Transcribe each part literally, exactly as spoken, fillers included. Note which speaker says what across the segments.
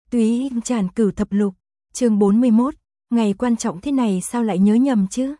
Speaker 1: Túy tràn cửu thập lục, chương bốn mươi mốt, ngày quan trọng thế này sao lại nhớ nhầm chứ?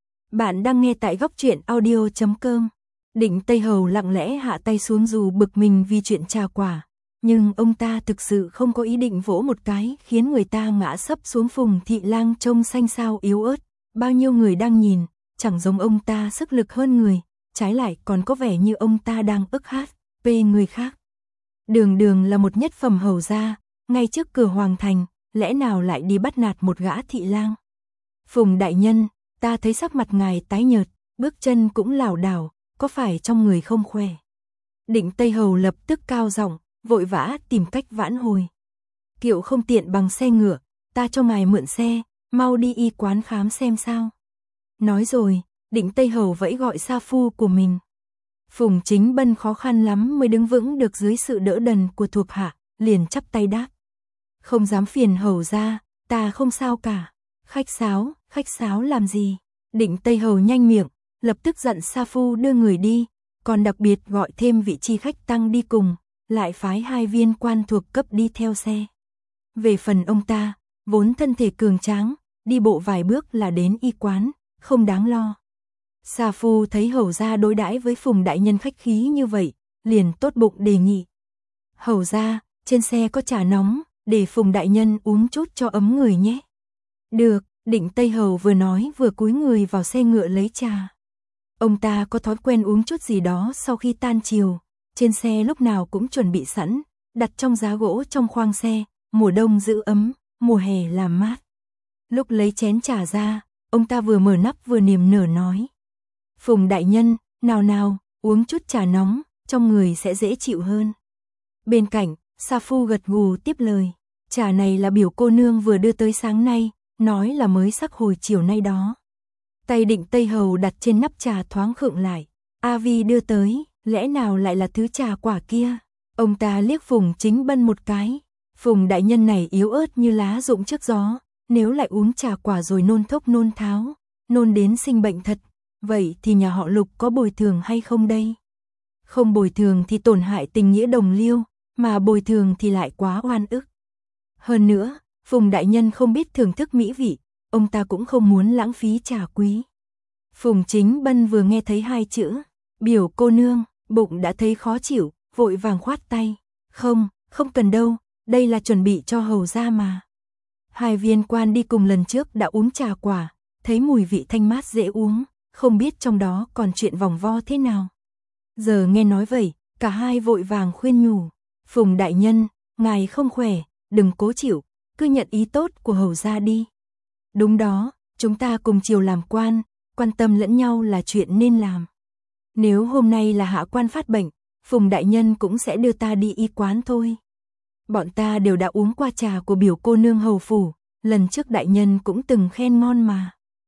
Speaker 1: Bạn đang nghe tại góc truyện audio chấm com. Định Tây Hầu lặng lẽ hạ tay xuống dù bực mình vì chuyện trà quả, nhưng ông ta thực sự không có ý định vỗ một cái khiến người ta ngã sấp xuống. Phùng Thị Lang trông xanh xao yếu ớt, bao nhiêu người đang nhìn, chẳng giống ông ta sức lực hơn người, trái lại còn có vẻ như ông ta đang ức hát về người khác. Đường đường là một nhất phẩm hầu gia, ngay trước cửa hoàng thành, lẽ nào lại đi bắt nạt một gã thị lang? Phùng đại nhân, ta thấy sắc mặt ngài tái nhợt, bước chân cũng lảo đảo, có phải trong người không khỏe? Định Tây Hầu lập tức cao giọng, vội vã tìm cách vãn hồi. Kiệu không tiện bằng xe ngựa, ta cho ngài mượn xe, mau đi y quán khám xem sao. Nói rồi, Định Tây Hầu vẫy gọi sa phu của mình. Phùng Chính Bân khó khăn lắm mới đứng vững được dưới sự đỡ đần của thuộc hạ, liền chắp tay đáp. Không dám phiền hầu ra, ta không sao cả. Khách sáo, khách sáo làm gì? Định Tây Hầu nhanh miệng, lập tức dặn sa phu đưa người đi, còn đặc biệt gọi thêm vị chi khách tăng đi cùng, lại phái hai viên quan thuộc cấp đi theo xe. Về phần ông ta, vốn thân thể cường tráng, đi bộ vài bước là đến y quán, không đáng lo. Sa phu thấy hầu gia đối đãi với Phùng đại nhân khách khí như vậy, liền tốt bụng đề nghị. Hầu gia, trên xe có trà nóng, để Phùng đại nhân uống chút cho ấm người nhé. Được, Định Tây Hầu vừa nói vừa cúi người vào xe ngựa lấy trà. Ông ta có thói quen uống chút gì đó sau khi tan chiều, trên xe lúc nào cũng chuẩn bị sẵn, đặt trong giá gỗ trong khoang xe, mùa đông giữ ấm, mùa hè làm mát. Lúc lấy chén trà ra, ông ta vừa mở nắp vừa niềm nở nói. Phùng đại nhân, nào nào, uống chút trà nóng, trong người sẽ dễ chịu hơn. Bên cạnh, sa phu gật gù tiếp lời. Trà này là biểu cô nương vừa đưa tới sáng nay, nói là mới sắc hồi chiều nay đó. Tay Định Tây Hầu đặt trên nắp trà thoáng khựng lại. A Vi đưa tới, lẽ nào lại là thứ trà quả kia? Ông ta liếc Phùng Chính Bân một cái. Phùng đại nhân này yếu ớt như lá rụng trước gió, nếu lại uống trà quả rồi nôn thốc nôn tháo, nôn đến sinh bệnh thật, vậy thì nhà họ Lục có bồi thường hay không đây? Không bồi thường thì tổn hại tình nghĩa đồng liêu, mà bồi thường thì lại quá oan ức. Hơn nữa, Phùng đại nhân không biết thưởng thức mỹ vị, ông ta cũng không muốn lãng phí trà quý. Phùng Chính Bân vừa nghe thấy hai chữ, biểu cô nương, bụng đã thấy khó chịu, vội vàng khoát tay. Không, không cần đâu, đây là chuẩn bị cho hầu gia mà. Hai viên quan đi cùng lần trước đã uống trà quả, thấy mùi vị thanh mát dễ uống, không biết trong đó còn chuyện vòng vo thế nào. Giờ nghe nói vậy, cả hai vội vàng khuyên nhủ. Phùng đại nhân, ngài không khỏe, đừng cố chịu, cứ nhận ý tốt của hầu gia đi. Đúng đó, chúng ta cùng chiều làm quan, quan tâm lẫn nhau là chuyện nên làm. Nếu hôm nay là hạ quan phát bệnh, Phùng đại nhân cũng sẽ đưa ta đi y quán thôi. Bọn ta đều đã uống qua trà của biểu cô nương hầu phủ, lần trước đại nhân cũng từng khen ngon mà.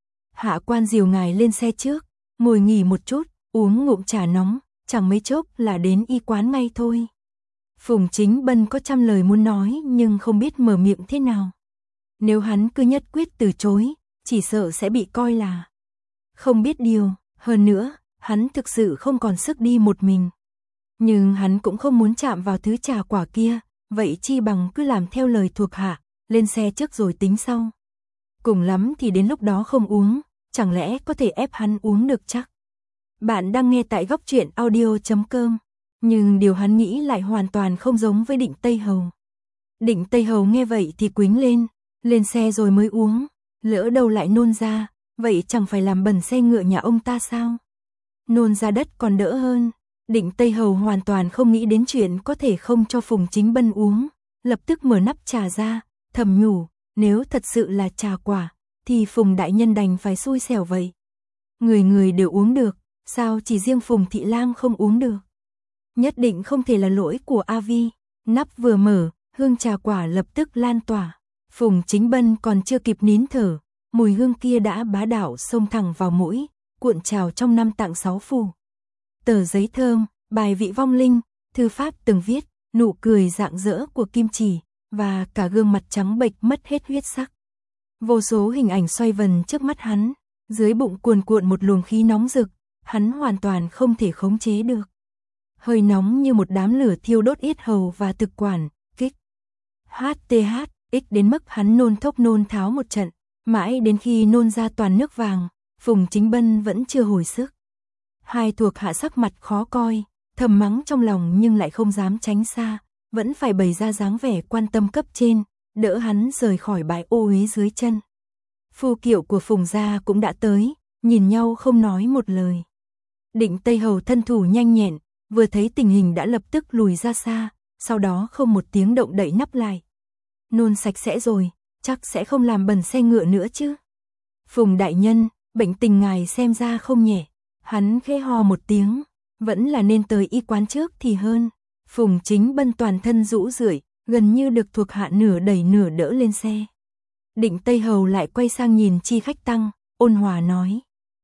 Speaker 1: Hạ quan dìu ngài lên xe trước, ngồi nghỉ một chút, uống ngụm trà nóng, chẳng mấy chốc là đến y quán ngay thôi. Phùng Chính Bân có trăm lời muốn nói nhưng không biết mở miệng thế nào. Nếu hắn cứ nhất quyết từ chối, chỉ sợ sẽ bị coi là không biết điều, hơn nữa, hắn thực sự không còn sức đi một mình. Nhưng hắn cũng không muốn chạm vào thứ trà quả kia, vậy chi bằng cứ làm theo lời thuộc hạ, lên xe trước rồi tính sau. Cùng lắm thì đến lúc đó không uống, chẳng lẽ có thể ép hắn uống được chắc? Bạn đang nghe tại góc truyện audio chấm com, nhưng điều hắn nghĩ lại hoàn toàn không giống với Định Tây Hầu. Định Tây Hầu nghe vậy thì quýnh lên, lên xe rồi mới uống, lỡ đâu lại nôn ra, vậy chẳng phải làm bẩn xe ngựa nhà ông ta sao? Nôn ra đất còn đỡ hơn. Định Tây Hầu hoàn toàn không nghĩ đến chuyện có thể không cho Phùng Chính Bân uống, lập tức mở nắp trà ra, thầm nhủ, nếu thật sự là trà quả, thì Phùng đại nhân đành phải xui xẻo vậy. Người người đều uống được, sao chỉ riêng Phùng Thị Lang không uống được? Nhất định không thể là lỗi của A Vi. Nắp vừa mở, hương trà quả lập tức lan tỏa. Phùng Chính Bân còn chưa kịp nín thở, mùi hương kia đã bá đạo xông thẳng vào mũi, cuộn trào trong năm tạng sáu phủ. Tờ giấy thơm, bài vị vong linh, thư pháp từng viết, nụ cười rạng rỡ của Kim Chỉ, và cả gương mặt trắng bệch mất hết huyết sắc. Vô số hình ảnh xoay vần trước mắt hắn, dưới bụng cuồn cuộn một luồng khí nóng rực, hắn hoàn toàn không thể khống chế được. Hơi nóng như một đám lửa thiêu đốt yết hầu và thực quản, kích. hát tê hát, x đến mức hắn nôn thốc nôn tháo một trận, mãi đến khi nôn ra toàn nước vàng, Phùng Chính Bân vẫn chưa hồi sức. Hai thuộc hạ sắc mặt khó coi, thầm mắng trong lòng nhưng lại không dám tránh xa, vẫn phải bày ra dáng vẻ quan tâm cấp trên, đỡ hắn rời khỏi bãi ô uế dưới chân. Phu kiệu của Phùng gia cũng đã tới, nhìn nhau không nói một lời. Định Tây Hầu thân thủ nhanh nhẹn, vừa thấy tình hình đã lập tức lùi ra xa, sau đó không một tiếng động đậy nắp lại. Nôn sạch sẽ rồi, chắc sẽ không làm bẩn xe ngựa nữa chứ. Phùng đại nhân, bệnh tình ngài xem ra không nhẹ. Hắn khẽ ho một tiếng, vẫn là nên tới y quán trước thì hơn. Phùng Chính Bân toàn thân rũ rượi, gần như được thuộc hạ nửa đẩy nửa đỡ lên xe. Định Tây Hầu lại quay sang nhìn Chi Khách Tăng, ôn hòa nói.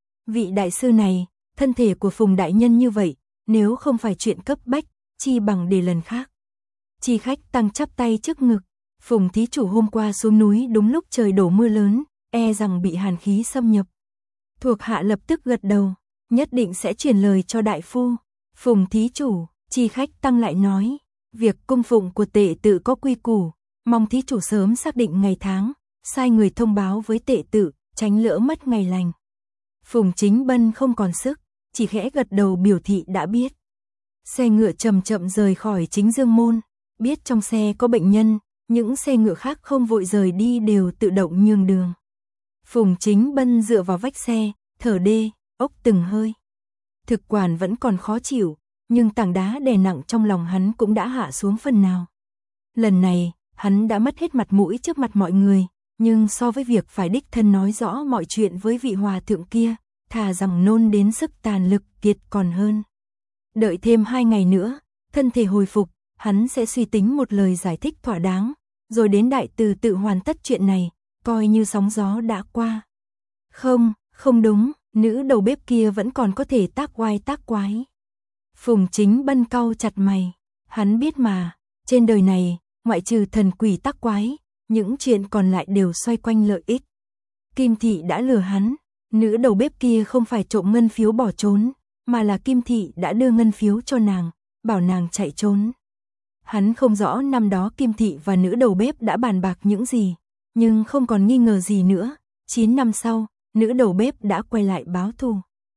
Speaker 1: Vị đại sư này, thân thể của Phùng đại nhân như vậy, nếu không phải chuyện cấp bách, chi bằng để lần khác. Chi Khách Tăng chắp tay trước ngực, Phùng thí chủ hôm qua xuống núi đúng lúc trời đổ mưa lớn, e rằng bị hàn khí xâm nhập. Thuộc hạ lập tức gật đầu, nhất định sẽ truyền lời cho đại phu. Phùng thí chủ, Chi Khách Tăng lại nói, việc cung phụng của tệ tự có quy củ, mong thí chủ sớm xác định ngày tháng, sai người thông báo với tệ tự, tránh lỡ mất ngày lành. Phùng Chính Bân không còn sức, chỉ khẽ gật đầu biểu thị đã biết. Xe ngựa chậm chậm rời khỏi Chính Dương Môn, biết trong xe có bệnh nhân, những xe ngựa khác không vội rời đi đều tự động nhường đường. Phùng Chính Bân dựa vào vách xe, thở đê, ốc từng hơi. Thực quản vẫn còn khó chịu, nhưng tảng đá đè nặng trong lòng hắn cũng đã hạ xuống phần nào. Lần này, hắn đã mất hết mặt mũi trước mặt mọi người, nhưng so với việc phải đích thân nói rõ mọi chuyện với vị hòa thượng kia, thà rằng nôn đến sức tàn lực kiệt còn hơn. Đợi thêm hai ngày nữa, thân thể hồi phục, hắn sẽ suy tính một lời giải thích thỏa đáng, rồi đến đại từ tự hoàn tất chuyện này, coi như sóng gió đã qua. Không, không đúng, nữ đầu bếp kia vẫn còn có thể tác oai tác quái. Phùng Chính Bân cau chặt mày, hắn biết mà, trên đời này, ngoại trừ thần quỷ tác quái, những chuyện còn lại đều xoay quanh lợi ích. Kim Thị đã lừa hắn, nữ đầu bếp kia không phải trộm ngân phiếu bỏ trốn, mà là Kim Thị đã đưa ngân phiếu cho nàng, bảo nàng chạy trốn. Hắn không rõ năm đó Kim Thị và nữ đầu bếp đã bàn bạc những gì, nhưng không còn nghi ngờ gì nữa, chín năm sau, nữ đầu bếp đã quay lại báo thù.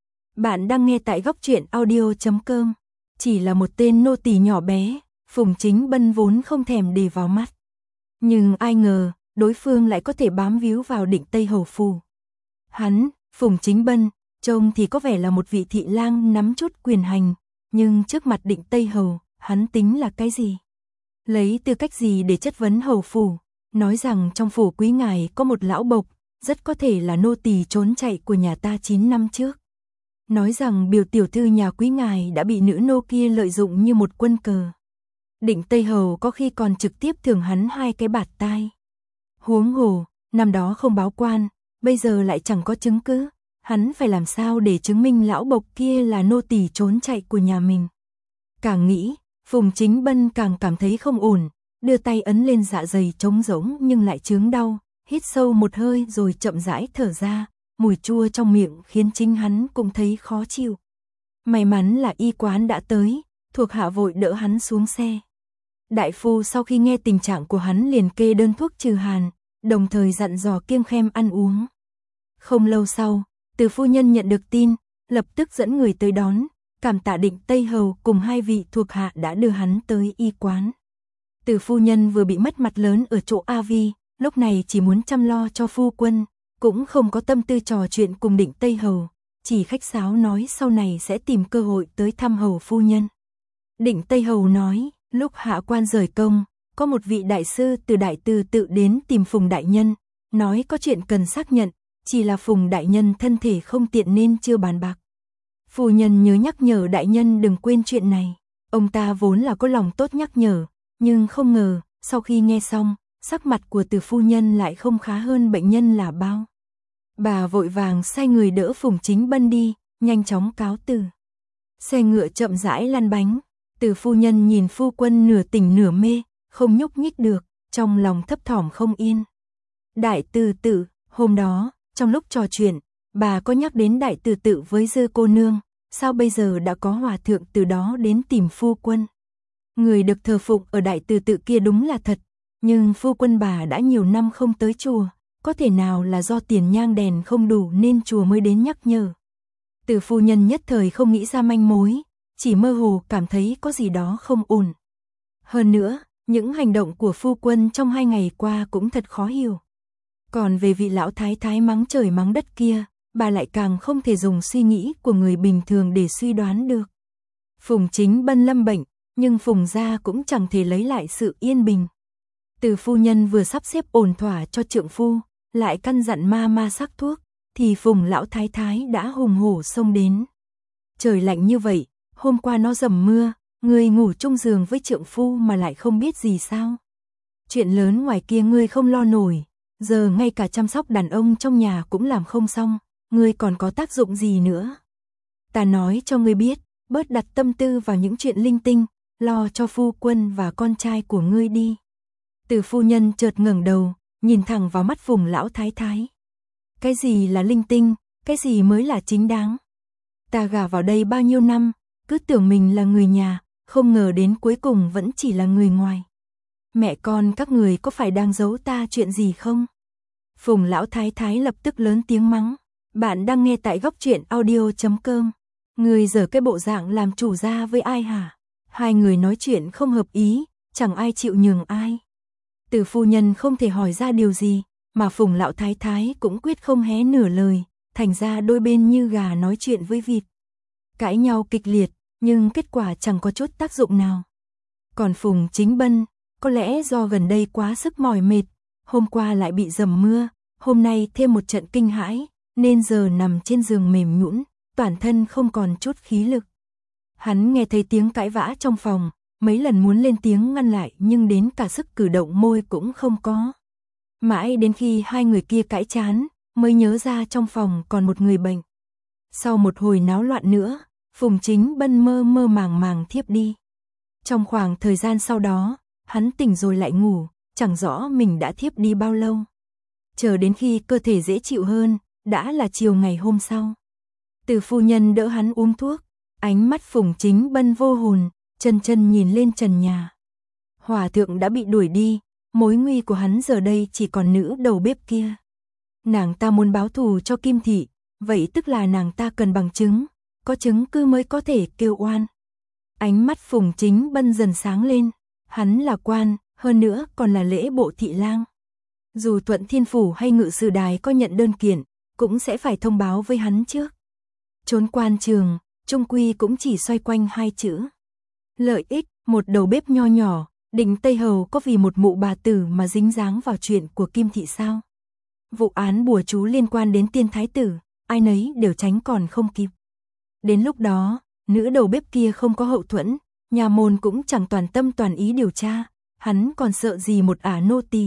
Speaker 1: Bạn đang nghe tại góc truyện audio chấm com, chỉ là một tên nô tỳ nhỏ bé, Phùng Chính Bân vốn không thèm để vào mắt. Nhưng ai ngờ, đối phương lại có thể bám víu vào Định Tây Hầu phủ. Hắn, Phùng Chính Bân, trông thì có vẻ là một vị thị lang nắm chút quyền hành, nhưng trước mặt Định Tây Hầu, hắn tính là cái gì? Lấy tư cách gì để chất vấn hầu phủ, nói rằng trong phủ quý ngài có một lão bộc, rất có thể là nô tỳ trốn chạy của nhà ta chín năm trước. Nói rằng biểu tiểu thư nhà quý ngài đã bị nữ nô kia lợi dụng như một quân cờ. Định Tây Hầu có khi còn trực tiếp thưởng hắn hai cái bạt tai. Huống hồ, năm đó không báo quan, bây giờ lại chẳng có chứng cứ, hắn phải làm sao để chứng minh lão bộc kia là nô tỳ trốn chạy của nhà mình. Càng nghĩ, Phùng Chính Bân càng cảm thấy không ổn, đưa tay ấn lên dạ dày trống rỗng nhưng lại chướng đau, hít sâu một hơi rồi chậm rãi thở ra, mùi chua trong miệng khiến chính hắn cũng thấy khó chịu. May mắn là y quán đã tới, thuộc hạ vội đỡ hắn xuống xe. Đại phu sau khi nghe tình trạng của hắn liền kê đơn thuốc trừ hàn, đồng thời dặn dò kiêng khem ăn uống. Không lâu sau, Từ phu nhân nhận được tin, lập tức dẫn người tới đón, cảm tạ Định Tây Hầu cùng hai vị thuộc hạ đã đưa hắn tới y quán. Từ phu nhân vừa bị mất mặt lớn ở chỗ A Vi, lúc này chỉ muốn chăm lo cho phu quân, cũng không có tâm tư trò chuyện cùng Định Tây Hầu, chỉ khách sáo nói sau này sẽ tìm cơ hội tới thăm hầu phu nhân. Định Tây Hầu nói, lúc hạ quan rời công, có một vị đại sư từ Đại Từ tự đến tìm Phùng đại nhân, nói có chuyện cần xác nhận, chỉ là Phùng đại nhân thân thể không tiện nên chưa bàn bạc. Phu nhân nhớ nhắc nhở đại nhân đừng quên chuyện này. Ông ta vốn là có lòng tốt nhắc nhở, nhưng không ngờ, sau khi nghe xong, sắc mặt của Từ phu nhân lại không khá hơn bệnh nhân là bao. Bà vội vàng sai người đỡ Phùng Chính Bân đi, nhanh chóng cáo từ. Xe ngựa chậm rãi lăn bánh, Từ phu nhân nhìn phu quân nửa tỉnh nửa mê, không nhúc nhích được, trong lòng thấp thỏm không yên. Đại Từ tự, hôm đó, trong lúc trò chuyện, bà có nhắc đến Đại Từ tự với Dư cô nương, sao bây giờ đã có hòa thượng từ đó đến tìm phu quân. Người được thờ phụng ở Đại Từ tự kia đúng là thật, nhưng phu quân bà đã nhiều năm không tới chùa, có thể nào là do tiền nhang đèn không đủ nên chùa mới đến nhắc nhở. Từ phu nhân nhất thời không nghĩ ra manh mối, chỉ mơ hồ cảm thấy có gì đó không ổn. Hơn nữa, những hành động của phu quân trong hai ngày qua cũng thật khó hiểu. Còn về vị lão thái thái mắng trời mắng đất kia, bà lại càng không thể dùng suy nghĩ của người bình thường để suy đoán được. Phùng Chính Bân lâm bệnh, nhưng Phùng gia cũng chẳng thể lấy lại sự yên bình. Từ phu nhân vừa sắp xếp ổn thỏa cho trượng phu, lại căn dặn ma ma sắc thuốc, thì Phùng lão thái thái đã hùng hổ xông đến. Trời lạnh như vậy, hôm qua nó dầm mưa, ngươi ngủ chung giường với trượng phu mà lại không biết gì sao? Chuyện lớn ngoài kia ngươi không lo nổi, giờ ngay cả chăm sóc đàn ông trong nhà cũng làm không xong, ngươi còn có tác dụng gì nữa? Ta nói cho ngươi biết, bớt đặt tâm tư vào những chuyện linh tinh, lo cho phu quân và con trai của ngươi đi. Từ phu nhân chợt ngẩng đầu, nhìn thẳng vào mắt Phùng lão thái thái. Cái gì là linh tinh, cái gì mới là chính đáng? Ta gả vào đây bao nhiêu năm, cứ tưởng mình là người nhà, không ngờ đến cuối cùng vẫn chỉ là người ngoài. Mẹ con các người có phải đang giấu ta chuyện gì không? Phùng lão thái thái lập tức lớn tiếng mắng. Bạn đang nghe tại góc truyện audio chấm com. Người giở cái bộ dạng làm chủ gia với ai hả? Hai người nói chuyện không hợp ý, chẳng ai chịu nhường ai. Từ phu nhân không thể hỏi ra điều gì, mà Phùng lão thái thái cũng quyết không hé nửa lời, thành ra đôi bên như gà nói chuyện với vịt. Cãi nhau kịch liệt, nhưng kết quả chẳng có chút tác dụng nào. Còn Phùng Chính Bân, có lẽ do gần đây quá sức mỏi mệt, hôm qua lại bị dầm mưa, hôm nay thêm một trận kinh hãi, nên giờ nằm trên giường mềm nhũn, toàn thân không còn chút khí lực. Hắn nghe thấy tiếng cãi vã trong phòng, mấy lần muốn lên tiếng ngăn lại nhưng đến cả sức cử động môi cũng không có. Mãi đến khi hai người kia cãi chán, mới nhớ ra trong phòng còn một người bệnh. Sau một hồi náo loạn nữa, Phùng Chính Bân mơ mơ màng màng thiếp đi. Trong khoảng thời gian sau đó, hắn tỉnh rồi lại ngủ, chẳng rõ mình đã thiếp đi bao lâu. Chờ đến khi cơ thể dễ chịu hơn, đã là chiều ngày hôm sau. Từ phu nhân đỡ hắn uống thuốc, ánh mắt Phùng Chính Bân vô hồn, chân chân nhìn lên trần nhà. Hòa thượng đã bị đuổi đi, mối nguy của hắn giờ đây chỉ còn nữ đầu bếp kia. Nàng ta muốn báo thù cho Kim Thị, vậy tức là nàng ta cần bằng chứng, có chứng cứ mới có thể kêu oan. Ánh mắt Phùng Chính Bân dần sáng lên, hắn là quan, hơn nữa còn là lễ bộ thị lang. Dù Thuận Thiên Phủ hay Ngự Sử Đài có nhận đơn kiện, cũng sẽ phải thông báo với hắn trước. Trốn quan trường, chung quy cũng chỉ xoay quanh hai chữ. Lợi ích, một đầu bếp nho nhỏ, Định Tây Hầu có vì một mụ bà tử mà dính dáng vào chuyện của Kim Thị sao? Vụ án bùa chú liên quan đến Tiên Thái Tử, ai nấy đều tránh còn không kịp. Đến lúc đó, nữ đầu bếp kia không có hậu thuẫn, nhà môn cũng chẳng toàn tâm toàn ý điều tra, hắn còn sợ gì một ả nô tỳ.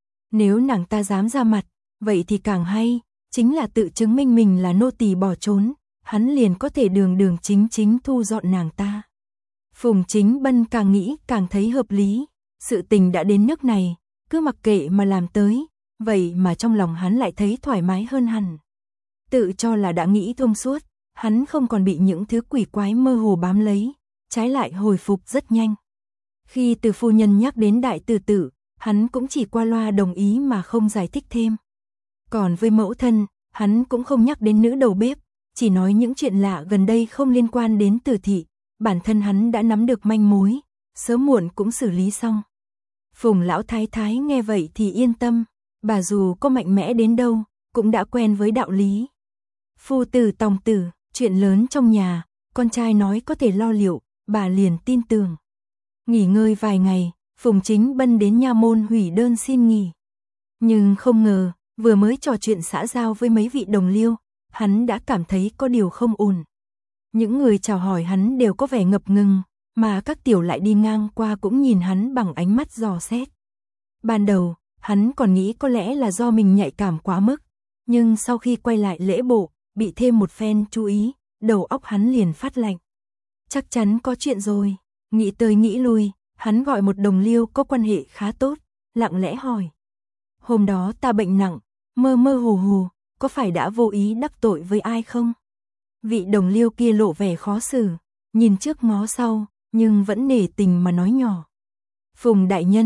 Speaker 1: Nếu nàng ta dám ra mặt, vậy thì càng hay, chính là tự chứng minh mình là nô tỳ bỏ trốn, hắn liền có thể đường đường chính chính thu dọn nàng ta. Phùng Chính Bân càng nghĩ càng thấy hợp lý, sự tình đã đến nước này, cứ mặc kệ mà làm tới, vậy mà trong lòng hắn lại thấy thoải mái hơn hẳn. Tự cho là đã nghĩ thông suốt, hắn không còn bị những thứ quỷ quái mơ hồ bám lấy, trái lại hồi phục rất nhanh. Khi Từ phu nhân nhắc đến đại tử tử, hắn cũng chỉ qua loa đồng ý mà không giải thích thêm. Còn với mẫu thân, hắn cũng không nhắc đến nữ đầu bếp, chỉ nói những chuyện lạ gần đây không liên quan đến Từ thị, bản thân hắn đã nắm được manh mối, sớm muộn cũng xử lý xong. Phùng lão thái thái nghe vậy thì yên tâm, bà dù có mạnh mẽ đến đâu, cũng đã quen với đạo lý. Phu tử tòng tử, chuyện lớn trong nhà, con trai nói có thể lo liệu, bà liền tin tưởng. Nghỉ ngơi vài ngày, Phùng Chính Bân đến nha môn hủy đơn xin nghỉ. Nhưng không ngờ, vừa mới trò chuyện xã giao với mấy vị đồng liêu, hắn đã cảm thấy có điều không ổn. Những người chào hỏi hắn đều có vẻ ngập ngừng, mà các tiểu lại đi ngang qua cũng nhìn hắn bằng ánh mắt dò xét. Ban đầu, hắn còn nghĩ có lẽ là do mình nhạy cảm quá mức, nhưng sau khi quay lại lễ bộ, bị thêm một phen chú ý, đầu óc hắn liền phát lạnh. Chắc chắn có chuyện rồi, nghĩ tới nghĩ lui, hắn gọi một đồng liêu có quan hệ khá tốt, lặng lẽ hỏi. Hôm đó ta bệnh nặng, mơ mơ hồ hồ, có phải đã vô ý đắc tội với ai không? Vị đồng liêu kia lộ vẻ khó xử, nhìn trước ngó sau, nhưng vẫn nể tình mà nói nhỏ. Phùng đại nhân,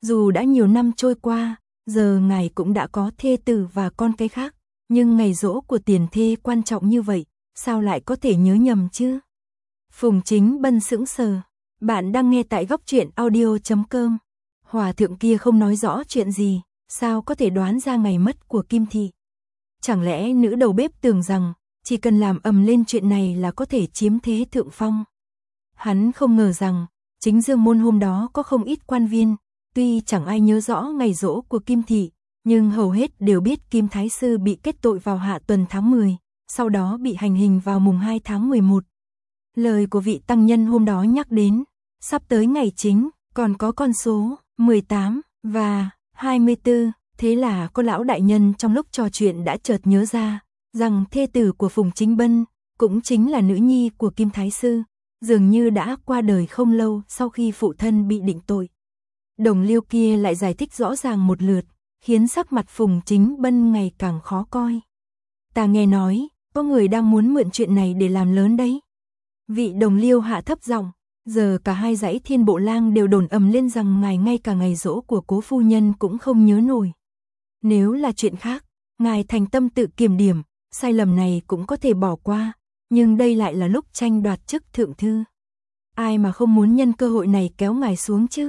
Speaker 1: Dù đã nhiều năm trôi qua, giờ ngài cũng đã có thê tử và con cái khác, nhưng ngày giỗ của tiền thê quan trọng như vậy, sao lại có thể nhớ nhầm chứ? Phùng Chính Bân sững sờ. Bạn đang nghe tại góc truyện audio chấm com. Hòa thượng kia không nói rõ chuyện gì, sao có thể đoán ra ngày mất của Kim Thị? Chẳng lẽ nữ đầu bếp tưởng rằng, chỉ cần làm ầm lên chuyện này là có thể chiếm thế thượng phong? Hắn không ngờ rằng, chính Dương Môn hôm đó có không ít quan viên, tuy chẳng ai nhớ rõ ngày giỗ của Kim Thị, nhưng hầu hết đều biết Kim Thái Sư bị kết tội vào hạ tuần tháng mười, sau đó bị hành hình vào mùng hai tháng mười một. Lời của vị tăng nhân hôm đó nhắc đến, sắp tới ngày chính, còn có con số mười tám và hai mươi tư, thế là có lão đại nhân trong lúc trò chuyện đã chợt nhớ ra, rằng thê tử của Phùng Chính Bân, cũng chính là nữ nhi của Kim Thái Sư, dường như đã qua đời không lâu sau khi phụ thân bị định tội. Đồng Liêu kia lại giải thích rõ ràng một lượt, khiến sắc mặt Phùng Chính Bân ngày càng khó coi. Ta nghe nói, có người đang muốn mượn chuyện này để làm lớn đấy. Vị Đồng Liêu hạ thấp giọng, giờ cả hai dãy Thiên Bộ Lang đều đồn ầm lên rằng ngài ngay cả ngày giỗ của cố phu nhân cũng không nhớ nổi. Nếu là chuyện khác, ngài thành tâm tự kiểm điểm, sai lầm này cũng có thể bỏ qua, nhưng đây lại là lúc tranh đoạt chức thượng thư. Ai mà không muốn nhân cơ hội này kéo ngài xuống chứ?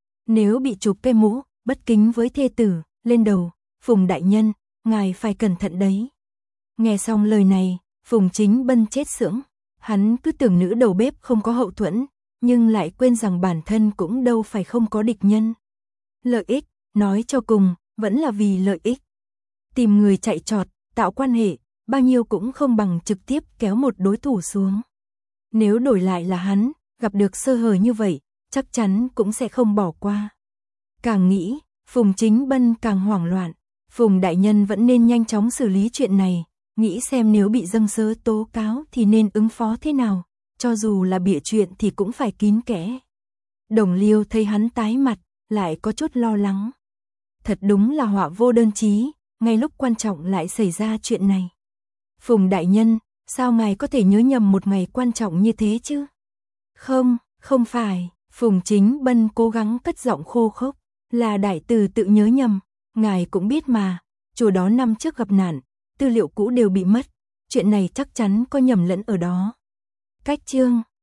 Speaker 1: Nếu bị chụp cái mũ, bất kính với thê tử, lên đầu, Phùng đại nhân, ngài phải cẩn thận đấy. Nghe xong lời này, Phùng Chính Bân chết sững, hắn cứ tưởng nữ đầu bếp không có hậu thuẫn, nhưng lại quên rằng bản thân cũng đâu phải không có địch nhân. Lợi ích, nói cho cùng, vẫn là vì lợi ích. Tìm người chạy trọt, tạo quan hệ, bao nhiêu cũng không bằng trực tiếp kéo một đối thủ xuống. Nếu đổi lại là hắn, gặp được sơ hở như vậy, chắc chắn cũng sẽ không bỏ qua. Càng nghĩ, Phùng Chính Bân càng hoảng loạn, Phùng đại nhân vẫn nên nhanh chóng xử lý chuyện này, nghĩ xem nếu bị dâng sớ tố cáo thì nên ứng phó thế nào, cho dù là bịa chuyện thì cũng phải kín kẽ. Đồng Liêu thấy hắn tái mặt, lại có chút lo lắng. Thật đúng là họa vô đơn chí, ngay lúc quan trọng lại xảy ra chuyện này. Phùng đại nhân, sao ngài có thể nhớ nhầm một ngày quan trọng như thế chứ? Không, không phải, Phùng Chính Bân cố gắng cất giọng khô khốc, là đại từ tự nhớ nhầm, ngài cũng biết mà, chùa đó năm trước gặp nạn, tư liệu cũ đều bị mất, chuyện này chắc chắn có nhầm lẫn ở đó. Cách chương